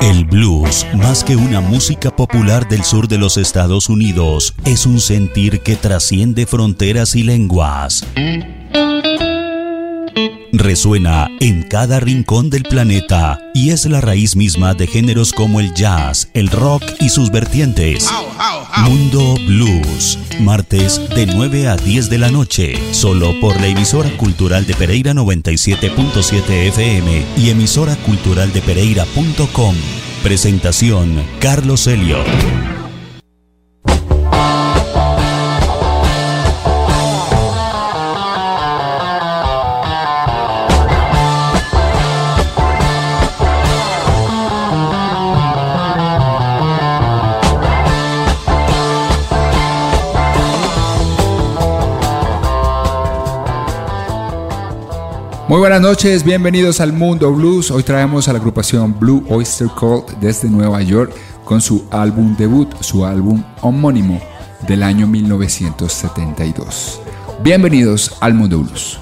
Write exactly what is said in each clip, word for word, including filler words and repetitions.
El blues, más que una música popular del sur de los Estados Unidos, es un sentir que trasciende fronteras y lenguas. Resuena en cada rincón del planeta y es la raíz misma de géneros como el jazz, el rock y sus vertientes. Mundo Blues, martes de nueve a diez de la noche, solo por la emisora cultural de Pereira noventa y siete punto siete F M y emisora cultural de pereira punto com. Presentación Carlos Elliott. Muy buenas noches, bienvenidos al Mundo Blues. Hoy traemos a la agrupación Blue Oyster Cult desde Nueva York con su álbum debut, su álbum homónimo del año mil novecientos setenta y dos. Bienvenidos al Mundo Blues.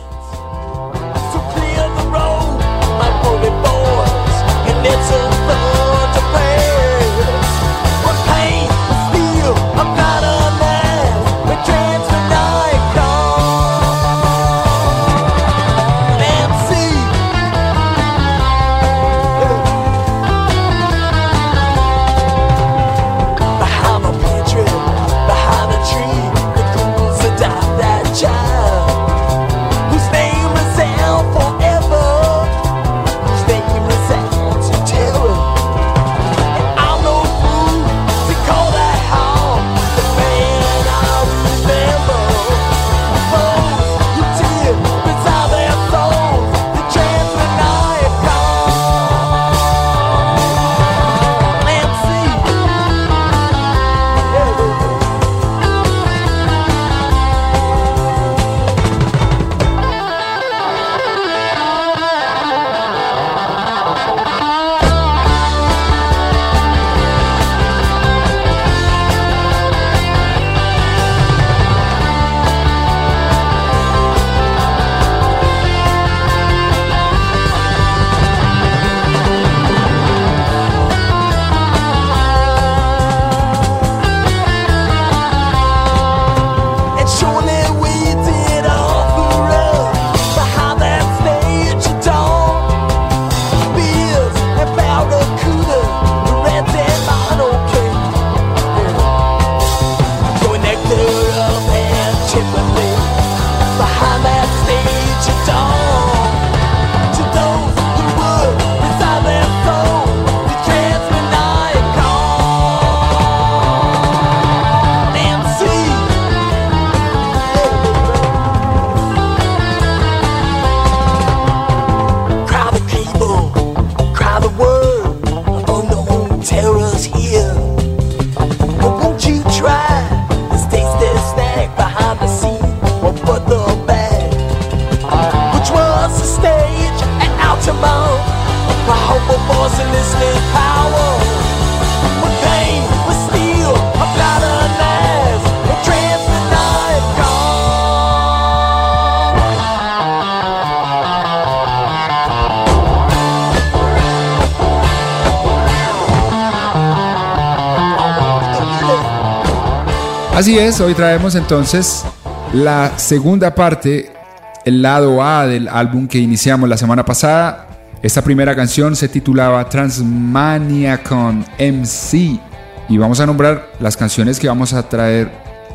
Así es, hoy traemos entonces la segunda parte, el lado A del álbum que iniciamos la semana pasada. Esta primera canción se titulaba Transmaniacon M C y vamos a nombrar las canciones que vamos a traer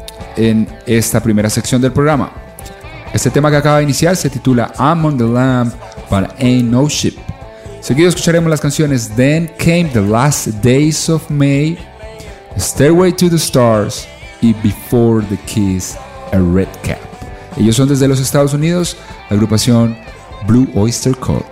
en esta primera sección del programa. Este tema que acaba de iniciar se titula I'm on the Lamb but Ain't No Ship. Seguido escucharemos las canciones Then Came the Last Days of May, Stairway to the Stars y Before the Kiss, a Red Cap. Ellos son desde los Estados Unidos, la agrupación Blue Oyster Cult.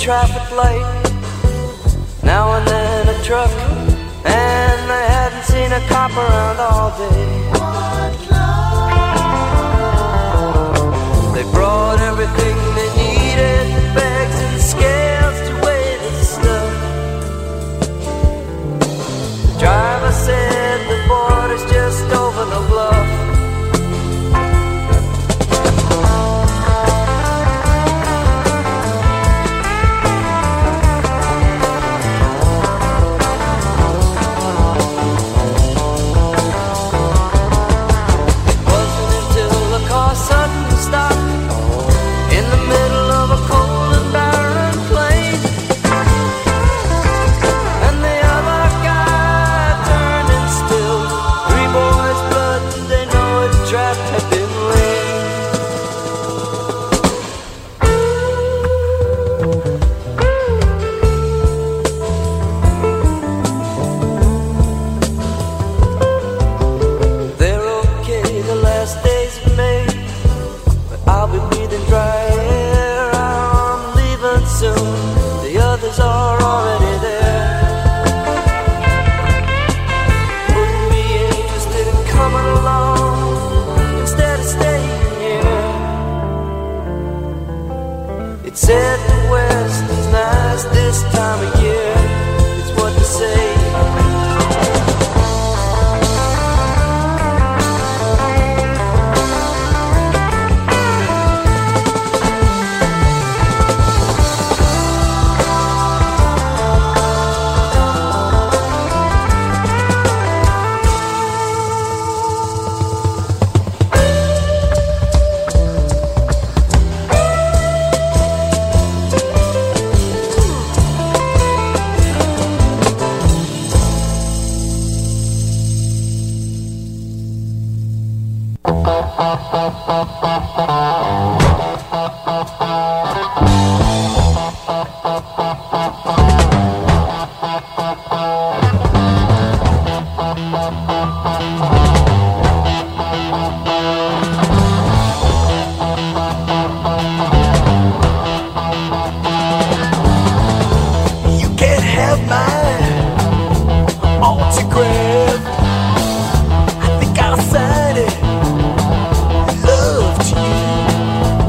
traffic light, now and then a truck, and they hadn't seen a cop around all day. They brought everything they needed, bags and scales to weigh the stuff. The driver said the border's just over the bluff. Love to you.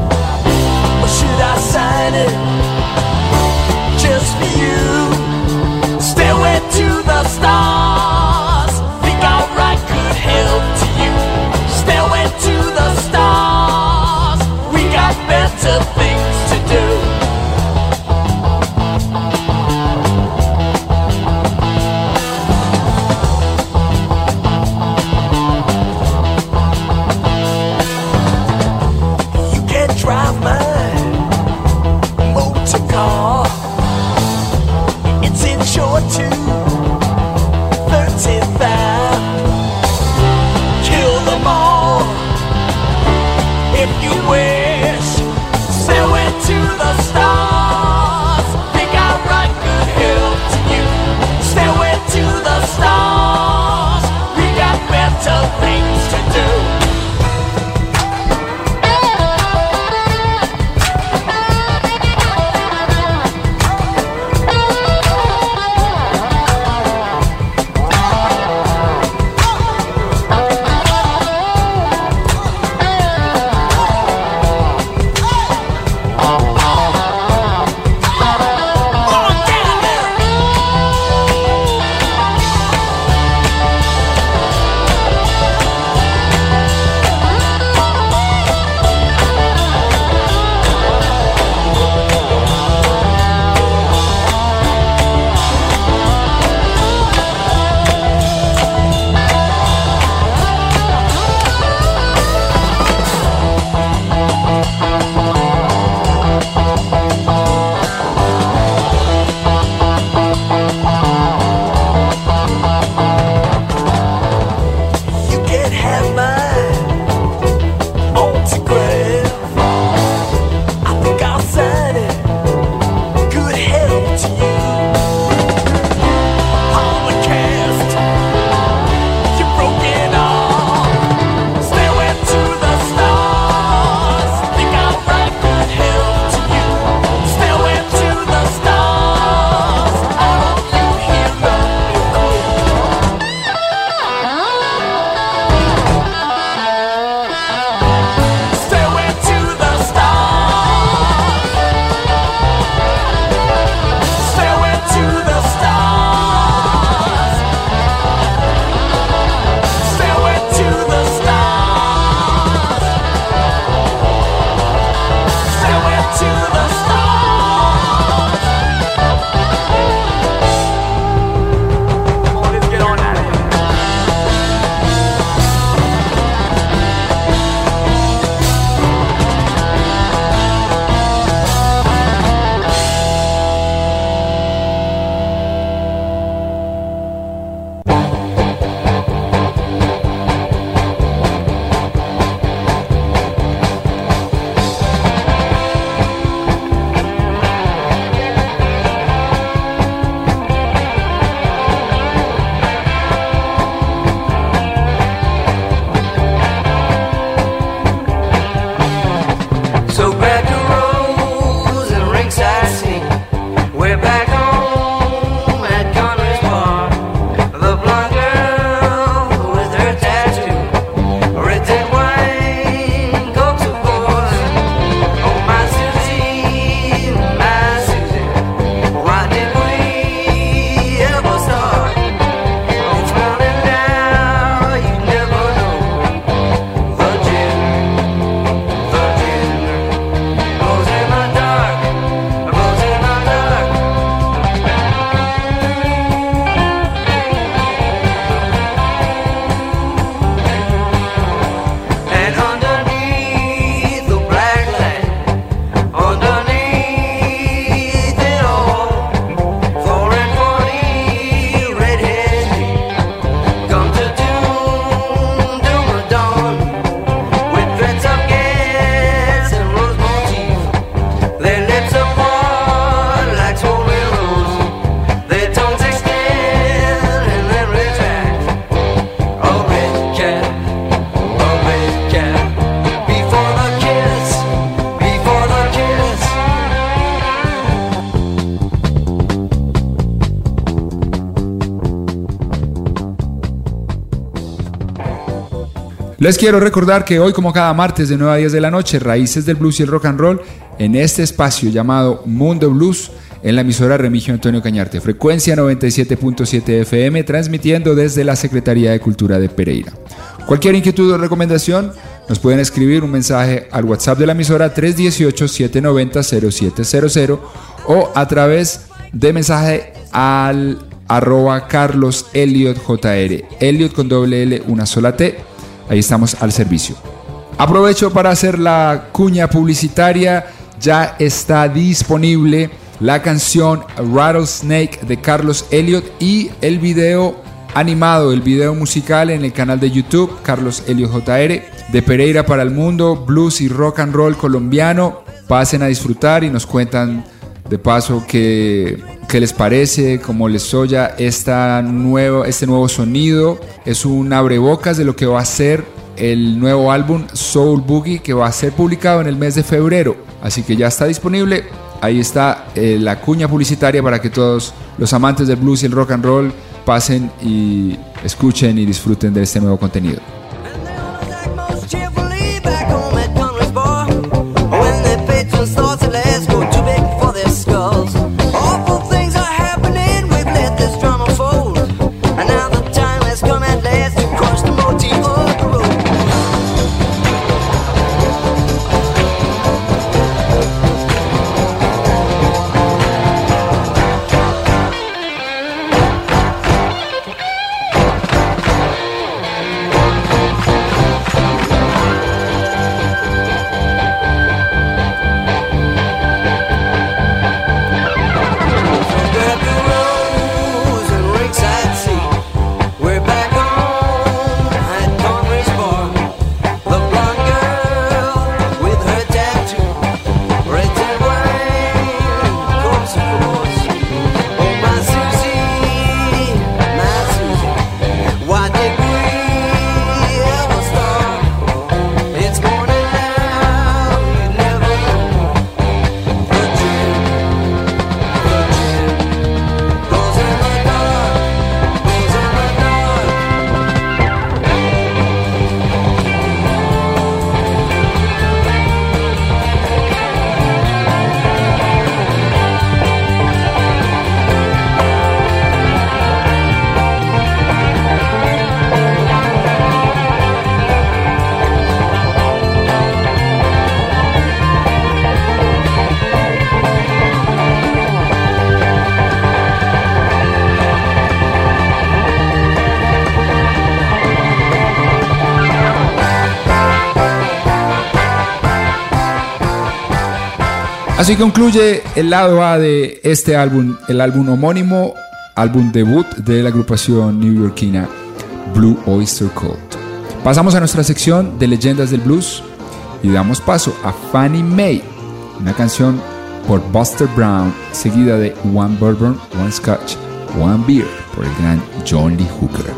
Les quiero recordar que hoy, como cada martes de nueve a diez de la noche, Raíces del Blues y el Rock and Roll, en este espacio llamado Mundo Blues, en la emisora Remigio Antonio Cañarte, frecuencia noventa y siete punto siete F M, transmitiendo desde la Secretaría de Cultura de Pereira. Cualquier inquietud o recomendación, nos pueden escribir un mensaje al WhatsApp de la emisora tres uno ocho, siete nueve cero, cero siete cero cero o a través de mensaje al arroba Carlos Elliot J R, Elliot con doble L, una sola T. Ahí estamos al servicio. Aprovecho para hacer la cuña publicitaria. Ya está disponible la canción Rattlesnake de Carlos Elliot y el video animado, el video musical en el canal de YouTube Carlos Elliot J R, de Pereira para el mundo, blues y rock and roll colombiano. Pasen a disfrutar y nos cuentan de paso qué, qué les parece, cómo les oye esta nuevo, este nuevo sonido. Es un abrebocas de lo que va a ser el nuevo álbum Soul Boogie, que va a ser publicado en el mes de febrero. Así que ya está disponible. Ahí está eh, la cuña publicitaria para que todos los amantes del blues y el rock and roll pasen y escuchen y disfruten de este nuevo contenido. Así concluye el lado A de este álbum, el álbum homónimo, álbum debut de la agrupación neoyorquina Blue Oyster Cult. Pasamos a nuestra sección de leyendas del blues y damos paso a Fannie Mae, una canción por Buster Brown, seguida de One Bourbon, One Scotch, One Beer por el gran John Lee Hooker.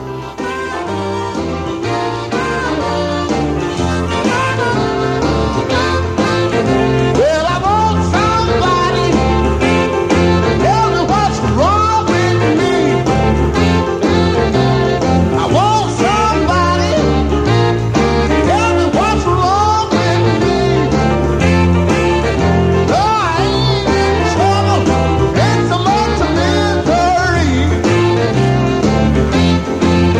Thank you.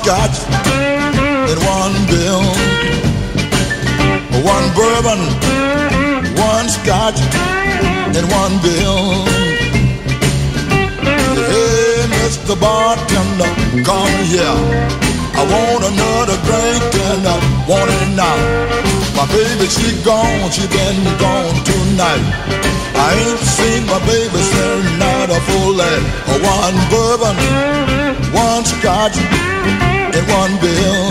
scotch and one bill. One bourbon, one scotch and one bill. Hey, Mister Bartender, come here. I want another drink and I want it now. My baby, she gone, she been gone tonight. I ain't seen my baby since night a full night. One bourbon, one scotch, and one bill.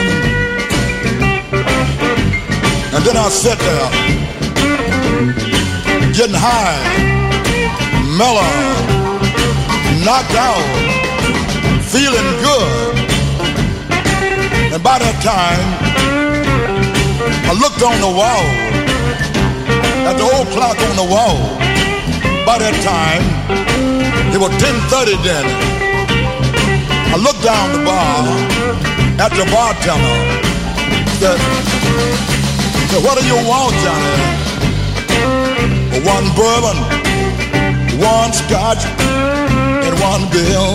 And then I sat there, getting high, mellow, knocked out, feeling good. And by that time, I looked on the wall, at the old clock on the wall. By that time, it was ten thirty then. I looked down the bar at the bartender. Said, said, what do you want, Johnny? One bourbon, one scotch, and one bill.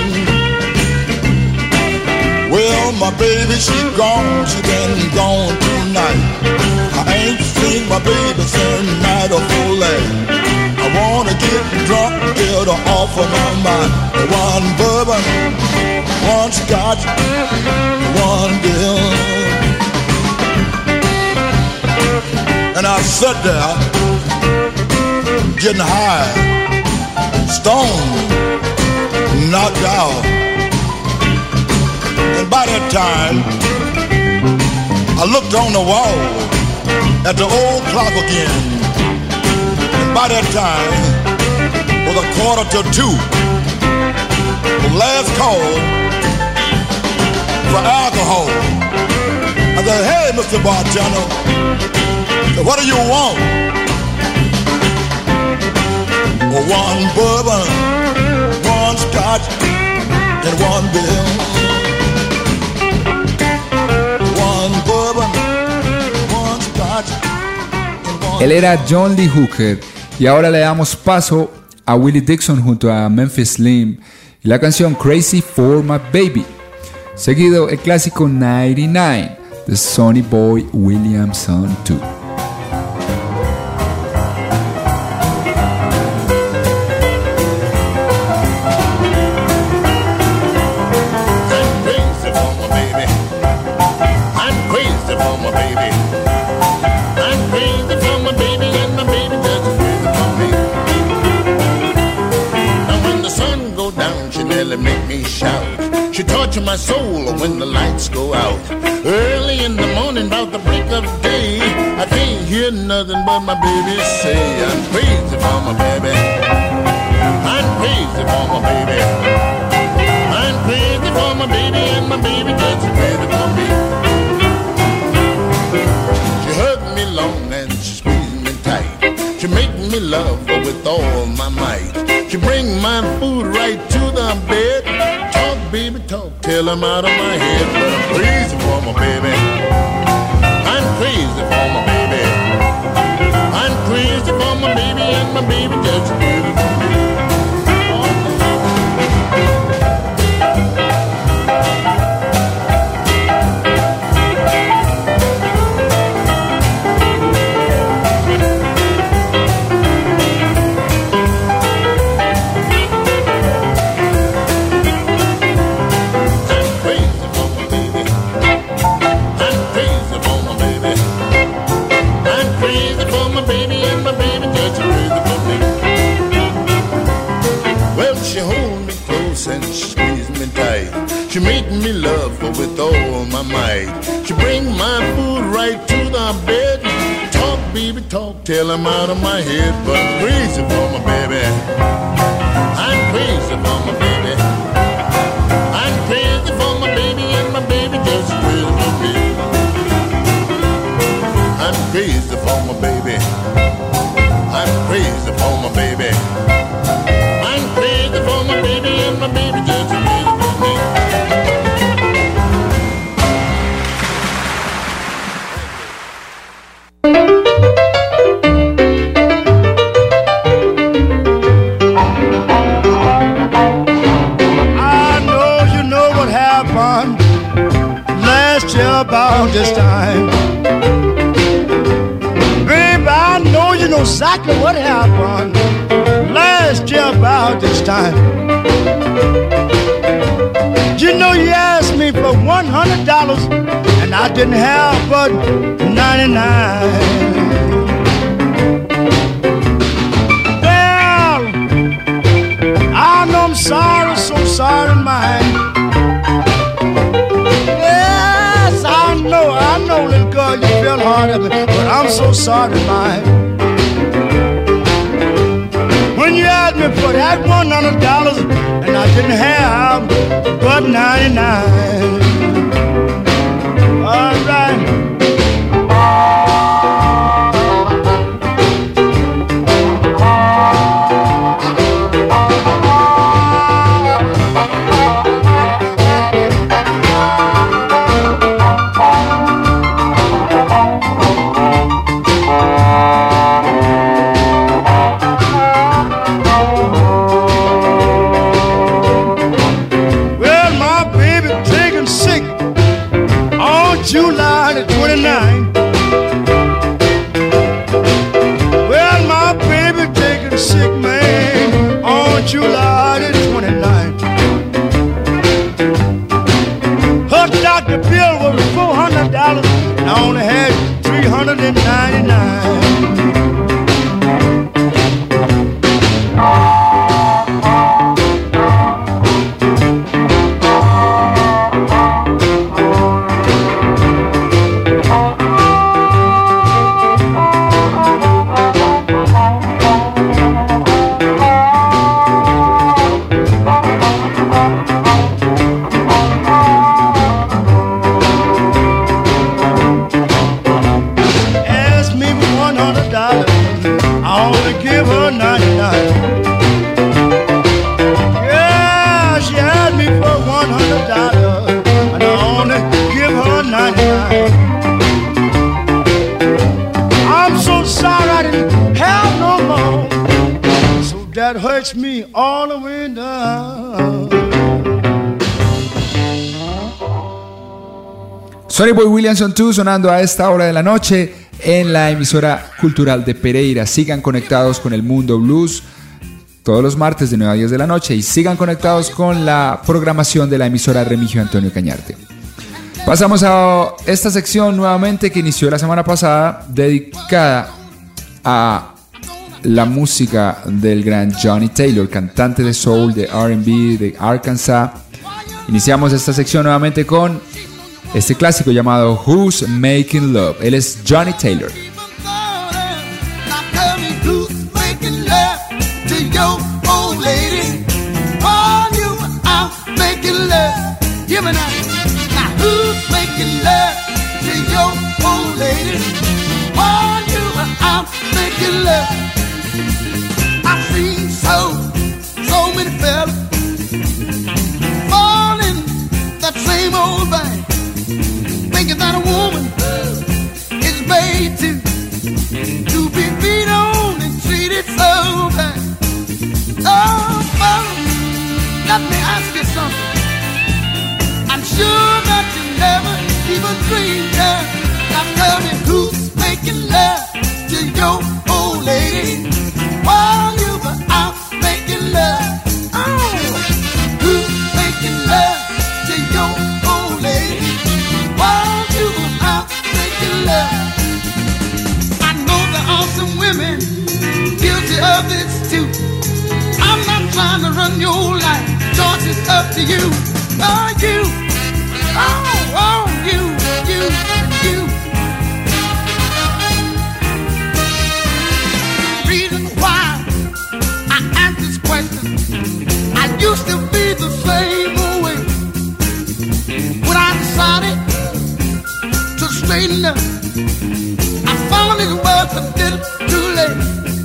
Well, my baby, she gone, she been gone tonight. I ain't seen my baby since night of full night. I wanna get drunk, get her off of my mind. One bourbon, one scotch, one bill. And I sat there, getting high, stoned, knocked out. And by that time, I looked on the wall at the old clock again. And by that time, it was a quarter to two. The last call for alcohol. I said, hey, Mister Bartender, what do you want? One bourbon, one scotch, and one bill. Él era John Lee Hooker y ahora le damos paso a Willie Dixon junto a Memphis Slim y la canción Crazy for My Baby. Seguido el clásico noventa y nueve de Sonny Boy Williamson dos. My soul when the lights go out. Early in the morning, about the break of day, I can't hear nothing but my baby say, I'm crazy for my baby. I'm crazy for my baby. I'm crazy for my baby, and my baby just crazy for me. She hugged me long and she squeezed me tight. She make me love her with all my might. She bring my food right to the bed. Baby, talk till I'm out of my head. But I'm crazy for my baby. I'm crazy for my baby. I'm crazy for my baby, and my baby just crazy for me. She make me love her with all my might. She bring my food right to the bed. Talk, baby, talk till I'm out of my head. But I'm crazy for my baby. I'm crazy for my baby. I'm crazy for my baby, and my baby just crazy for me. I'm crazy for my baby. I'm crazy for my baby. I'm crazy for my baby, and my baby just crazy for me. exactly what happened last year about this time. You know, you asked me for one hundred dollars, and I didn't have but ninety-nine. Well, I know I'm sorry, so sorry, mine. Yes, I know, I know, little girl, you feel hard at me, but I'm so sorry, mine. When you asked me for that one hundred dollars, and I didn't have but ninety-nine. All right. July the twenty-ninth. Well, my baby taking sick, man, on July the twenty-ninth. Her doctor bill was four hundred dollars, and I only had three hundred ninety-nine. That hurts me all the way down. Sonny Boy Williamson dos sonando a esta hora de la noche en la emisora cultural de Pereira. Sigan conectados con el Mundo Blues todos los martes de nueve a diez de la noche y sigan conectados con la programación de la emisora Remigio Antonio Cañarte. Pasamos a esta sección nuevamente que inició la semana pasada, dedicada a la música del gran Johnny Taylor, cantante de soul, de R and B, de Arkansas. Iniciamos esta sección nuevamente con este clásico llamado Who's Making Love. Él es Johnny Taylor. I've seen so, so many fellas fall in that same old thing, thinking that a woman is made to to be beat on and treated so bad. Oh, fellas, let me ask you something. I'm sure that you never even dreamed that. Now tell me who's making love to your old lady while you were out making love. Oh, who's making love to your old lady while you were out making love? I know there are some women guilty of this too. I'm not trying to run your life, choice is up to you. Oh, you, oh, oh, you, you, you. I used to be the same way. When I decided to straighten up, I found his words a little too late.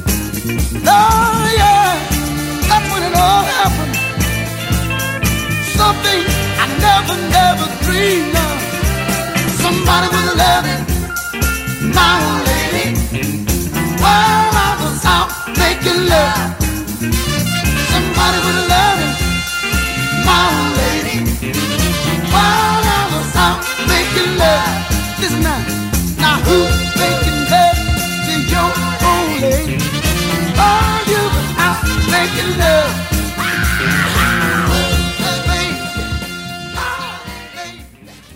Oh yeah, that's when it all happened. Something I never, never dreamed of. Somebody was loving my old lady while I was out making love. Somebody was loving my old lady while I was out making love. Listen now, now who's making love to your old lady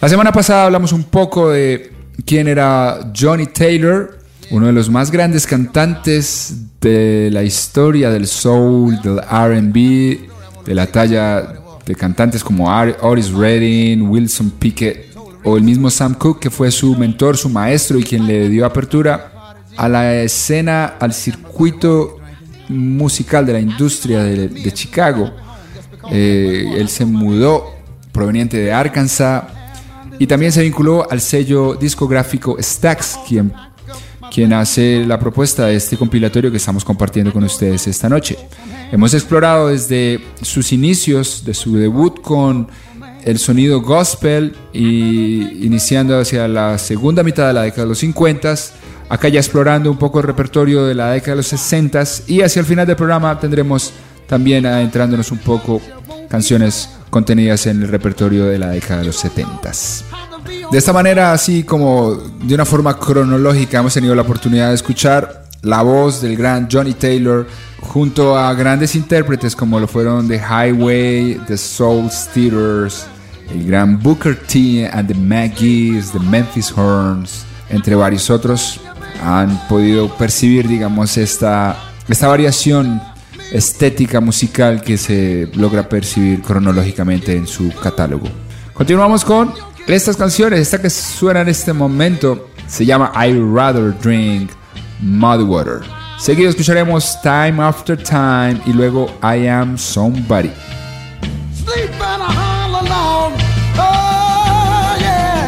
La semana pasada hablamos un poco de quién era Johnny Taylor, uno de los más grandes cantantes de la historia del soul, del R and B, de la talla de cantantes como Otis Redding, Wilson Pickett o el mismo Sam Cooke, que fue su mentor, su maestro y quien le dio apertura a la escena, al circuito musical de la industria de, de Chicago. Eh, él se mudó proveniente de Arkansas y también se vinculó al sello discográfico Stax, quien, quien hace la propuesta de este compilatorio que estamos compartiendo con ustedes esta noche. Hemos explorado desde sus inicios, de su debut con el sonido gospel y iniciando hacia la segunda mitad de la década de los cincuenta, acá ya explorando un poco el repertorio de la década de los sesenta, y hacia el final del programa tendremos también adentrándonos un poco canciones contenidas en el repertorio de la década de los setenta. De esta manera, así como de una forma cronológica, hemos tenido la oportunidad de escuchar la voz del gran Johnny Taylor junto a grandes intérpretes como lo fueron The Highway, The Soul Stealers, el gran Booker T and the Maggies, The Memphis Horns, entre varios otros. Han podido percibir, digamos, esta, esta variación estética musical que se logra percibir cronológicamente en su catálogo. Continuamos con estas canciones. Esta que suena en este momento se llama I'd Rather Drink Muddy Water. Seguido escucharemos Time After Time y luego I Am Somebody. Sleep and a holler long. Oh, yeah.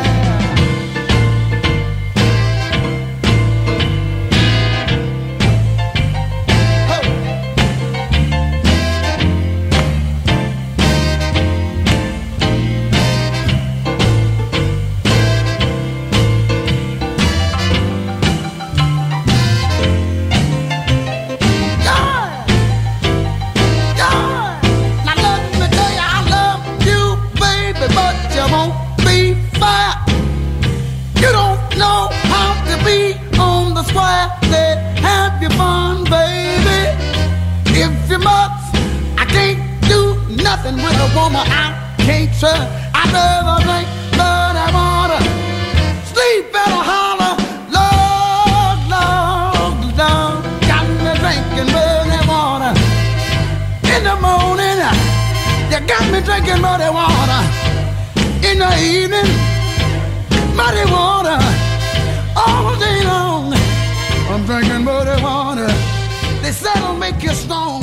With a woman I can't trust. I never drink bloody water. Sleep in a holler. Lord, Lord, Lord. Got me drinking bloody water. In the morning, you got me drinking muddy water. In the evening, muddy water. All day long, I'm drinking muddy water. They said it'll make you strong.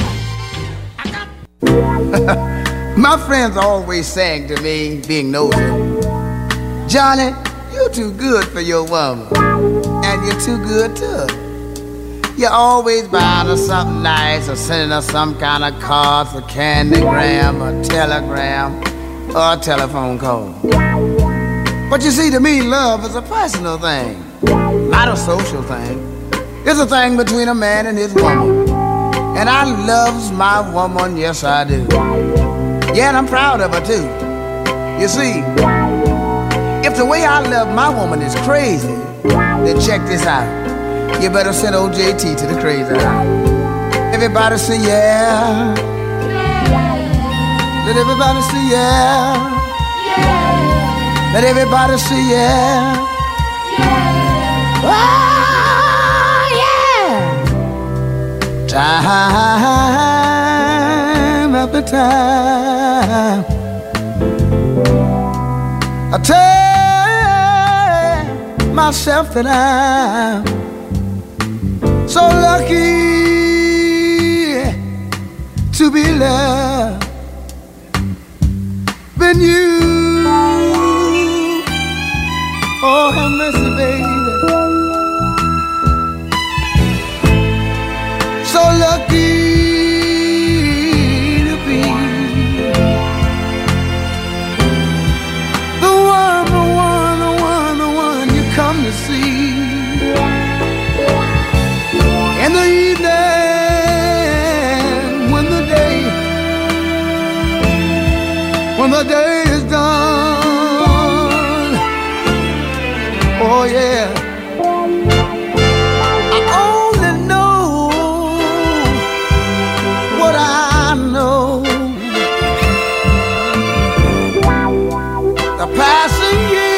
My friends always saying to me, being nosy, Johnny, you're too good for your woman, and you're too good to her. You're always buying her something nice or sending her some kind of cards, a candygram, a telegram, or a telephone call. But you see, to me, love is a personal thing, not a social thing. It's a thing between a man and his woman. And I loves my woman, yes I do. Yeah, and I'm proud of her too. You see, if the way I love my woman is crazy, then check this out. You better send old J T to the crazy house. Everybody say yeah. Let everybody say yeah. Let everybody say yeah. Oh, time after time, I tell myself that I'm so lucky to be loved when you, oh have mercy baby. So lucky to be the one, the one, the one, the one you come to see in the evening when the day, when the day is done. Oh yeah. Passing years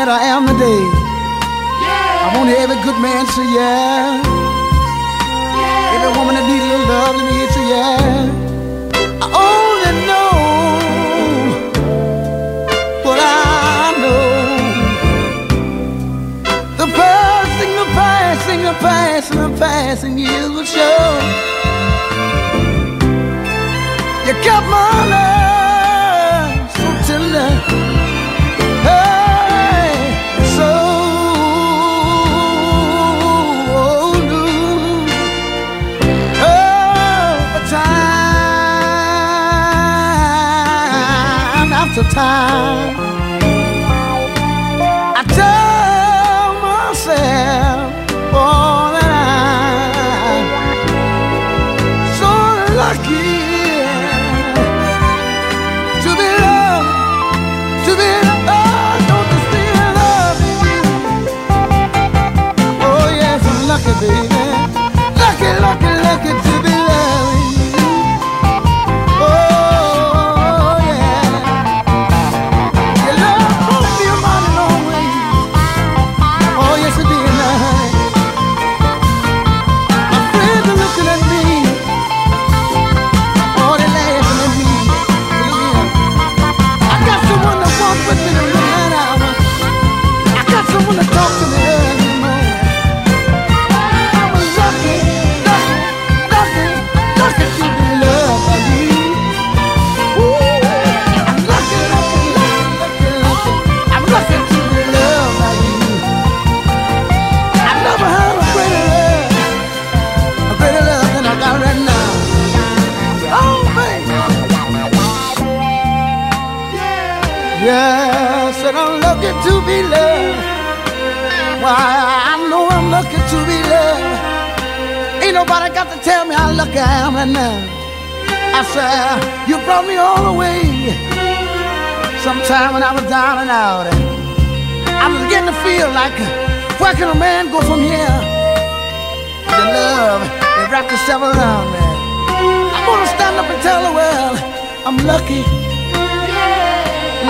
that I am today. Yeah. I want every good man to say yeah. yeah. Every woman that needs a little love to me say yeah. I only know what I know. The passing, the passing, the passing, the passing years will show. You kept my love so tender, hey, so new. Oh, but time after time, I tell myself, oh, that I'm so lucky. Lucky, baby, lucky, lucky, lucky to be loving you. Oh, yeah. Your love brought me a mighty long way. Oh, yes, it did, honey. My friends are looking at me. Oh, they're laughing at me. I got someone to walk with me in the night hour. I got someone to talk to me early. Yes, and I'm lucky to be loved. Why, I know I'm lucky to be loved. Ain't nobody got to tell me how lucky I am right now. I said, you brought me all the way. Sometime when I was down and out, I was getting to feel like, where can a man go from here? The love, it wrapped itself around me. I'm gonna stand up and tell the world, I'm lucky. Oh,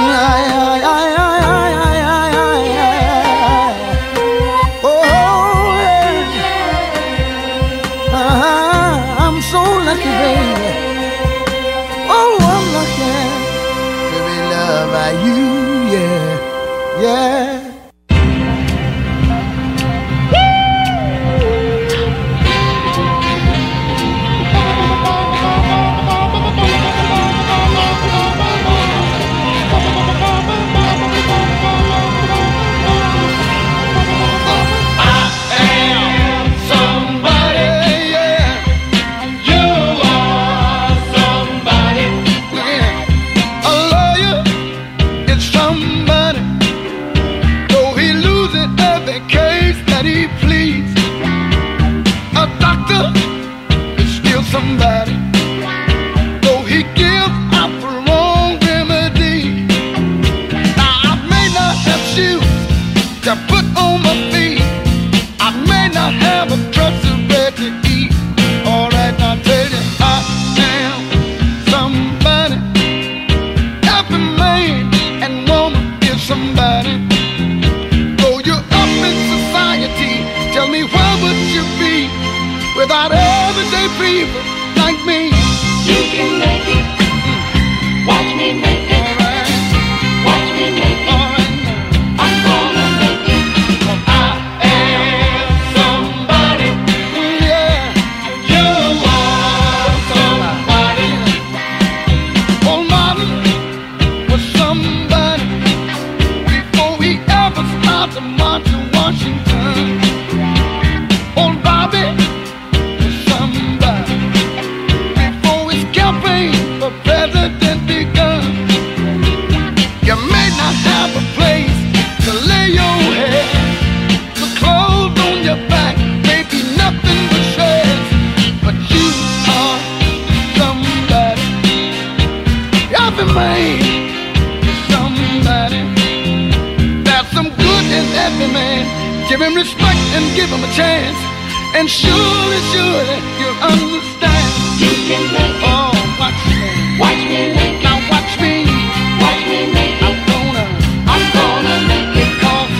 yeah. uh-huh. I'm so lucky, baby. Oh, I'm lucky to be loved by you, yeah, yeah. Somebody, though he gives out the wrong remedy. Now I may not have shoes to put on my feet, I may not have a trusted bread to eat. All right, I'll tell you, I am somebody. Every man and woman is somebody. Though you're up in society, tell me where would you be without everyday people like me? You can make it. Watch me make it. All right. Watch me make it. All right. I'm gonna make it. I am somebody. Yeah. You are somebody. Old Martin was somebody before he ever started to march to Washington. Old Bobby was somebody before his campaign for president begun. You may not have a place to lay your head, the clothes on your back may be nothing but shreds, but you are somebody. Every man is somebody. There's some good in every man. Give him respect and give him a chance, and surely, surely you'll understand. You can make it. Oh, watch me. Watch me make it. Now watch me. Watch me make I'm it. gonna, I'm gonna make it. cause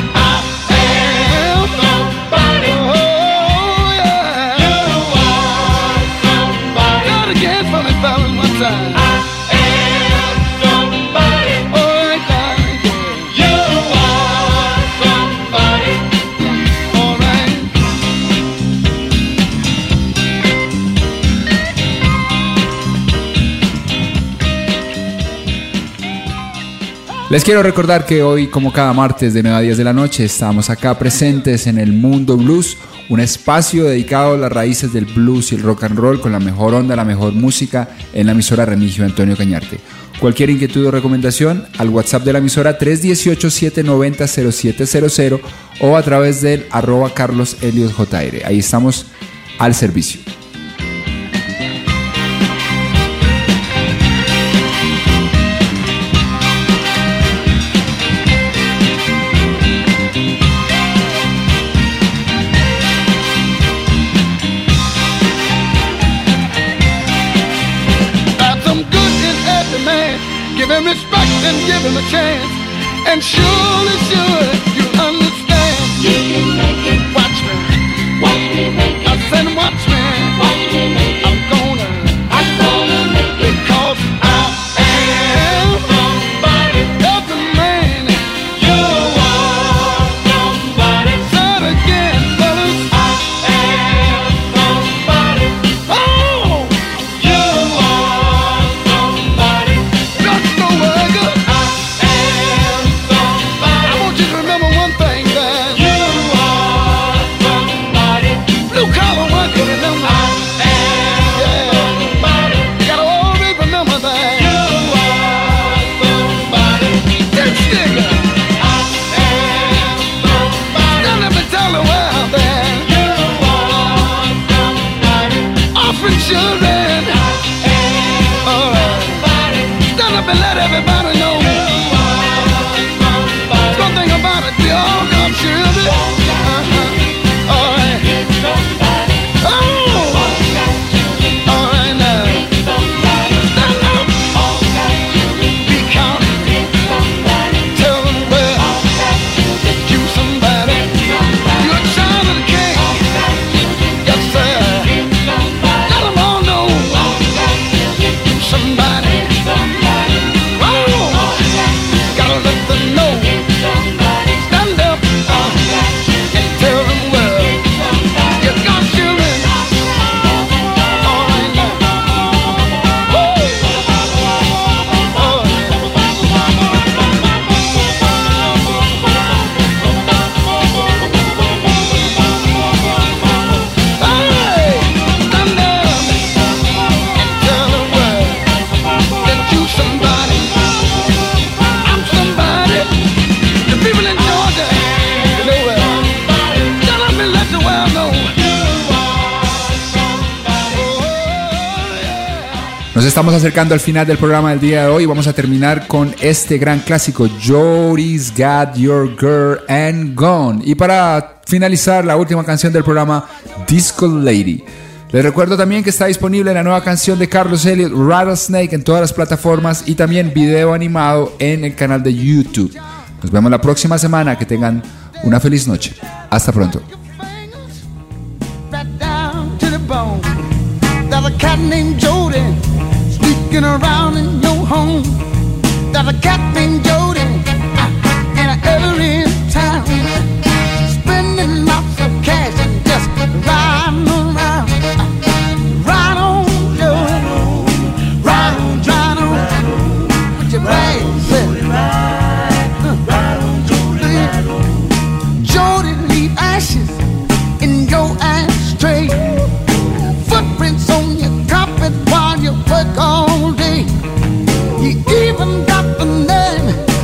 Les quiero recordar que hoy, como cada martes de nueve a diez de la noche, estamos acá presentes en el Mundo Blues, un espacio dedicado a las raíces del blues y el rock and roll con la mejor onda, la mejor música en la emisora Remigio Antonio Cañarte. Cualquier inquietud o recomendación al WhatsApp de la emisora tres uno ocho, siete nueve cero, cero siete cero cero o a través del arroba Carlos Elliot J R. Ahí estamos al servicio. Give him respect and give him a chance, and surely, sure, you'll understand. You can make it. Watch me, Watch me make it. I said watch me. Watch me make it. I'm gonna, I'm gonna make it. because I am somebody. Every man, You are somebody. say it again, fellas. I am somebody. Oh, You are somebody. just go worker. I am somebody. I want you to remember one thing, man. You are somebody. Blue collar worker, remember. I am somebody. You gotta always remember that. You are somebody. Dirt digger. I am somebody. Now let me tell you where I'm there. You are somebody. Orphan children. All right. Stand up and let everybody know. One thing about it, we all got children. Uh-huh. All right. Oh. All right now. Stand up. Be counted. Tell them well. You somebody. You're a child of the king. Yes, sir. Let them all know. You somebody. Oh. Gotta let them know. Stand up and tell them well. You got children. All right now. Woo. Oh. Hey, stand up and tell them well that you somebody. I'm somebody. The people in Georgia, you know well. Stand up and let the world know. Oh, yeah. Nos estamos acercando al final del programa del día de hoy. Vamos a terminar con este gran clásico, Jody's Got Your Girl and Gone. Y para finalizar, la última canción del programa, Disco Lady. Les recuerdo también que está disponible la nueva canción de Carlos Elliot, Rattlesnake, en todas las plataformas y también video animado en el canal de YouTube. Nos vemos la próxima semana. Que tengan una feliz noche. Hasta pronto. Right down to the bone. There's a cat named Jody sneaking around in your home. There's a cat named Jody uh, in an early town, spending lots of cash and just riding around. Uh, Ride on, Jody, ride on, ride on, with your bags. Jody, leave ashes in your ashtray. Footprints on your carpet while you work all day. You even got the name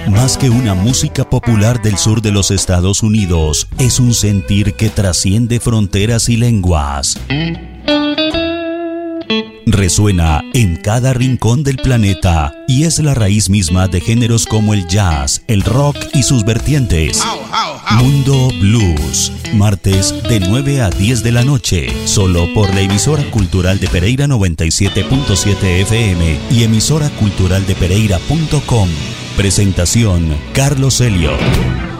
Más que una música popular del sur de los Estados Unidos, es un sentir que trasciende fronteras y lenguas. Resuena en cada rincón del planeta y es la raíz misma de géneros como el jazz, el rock y sus vertientes. Mundo Blues, martes de nueve a diez de la noche, solo por la emisora cultural de Pereira noventa y siete punto siete F M y emisora cultural de Pereira punto com. Presentación Carlos Elliot.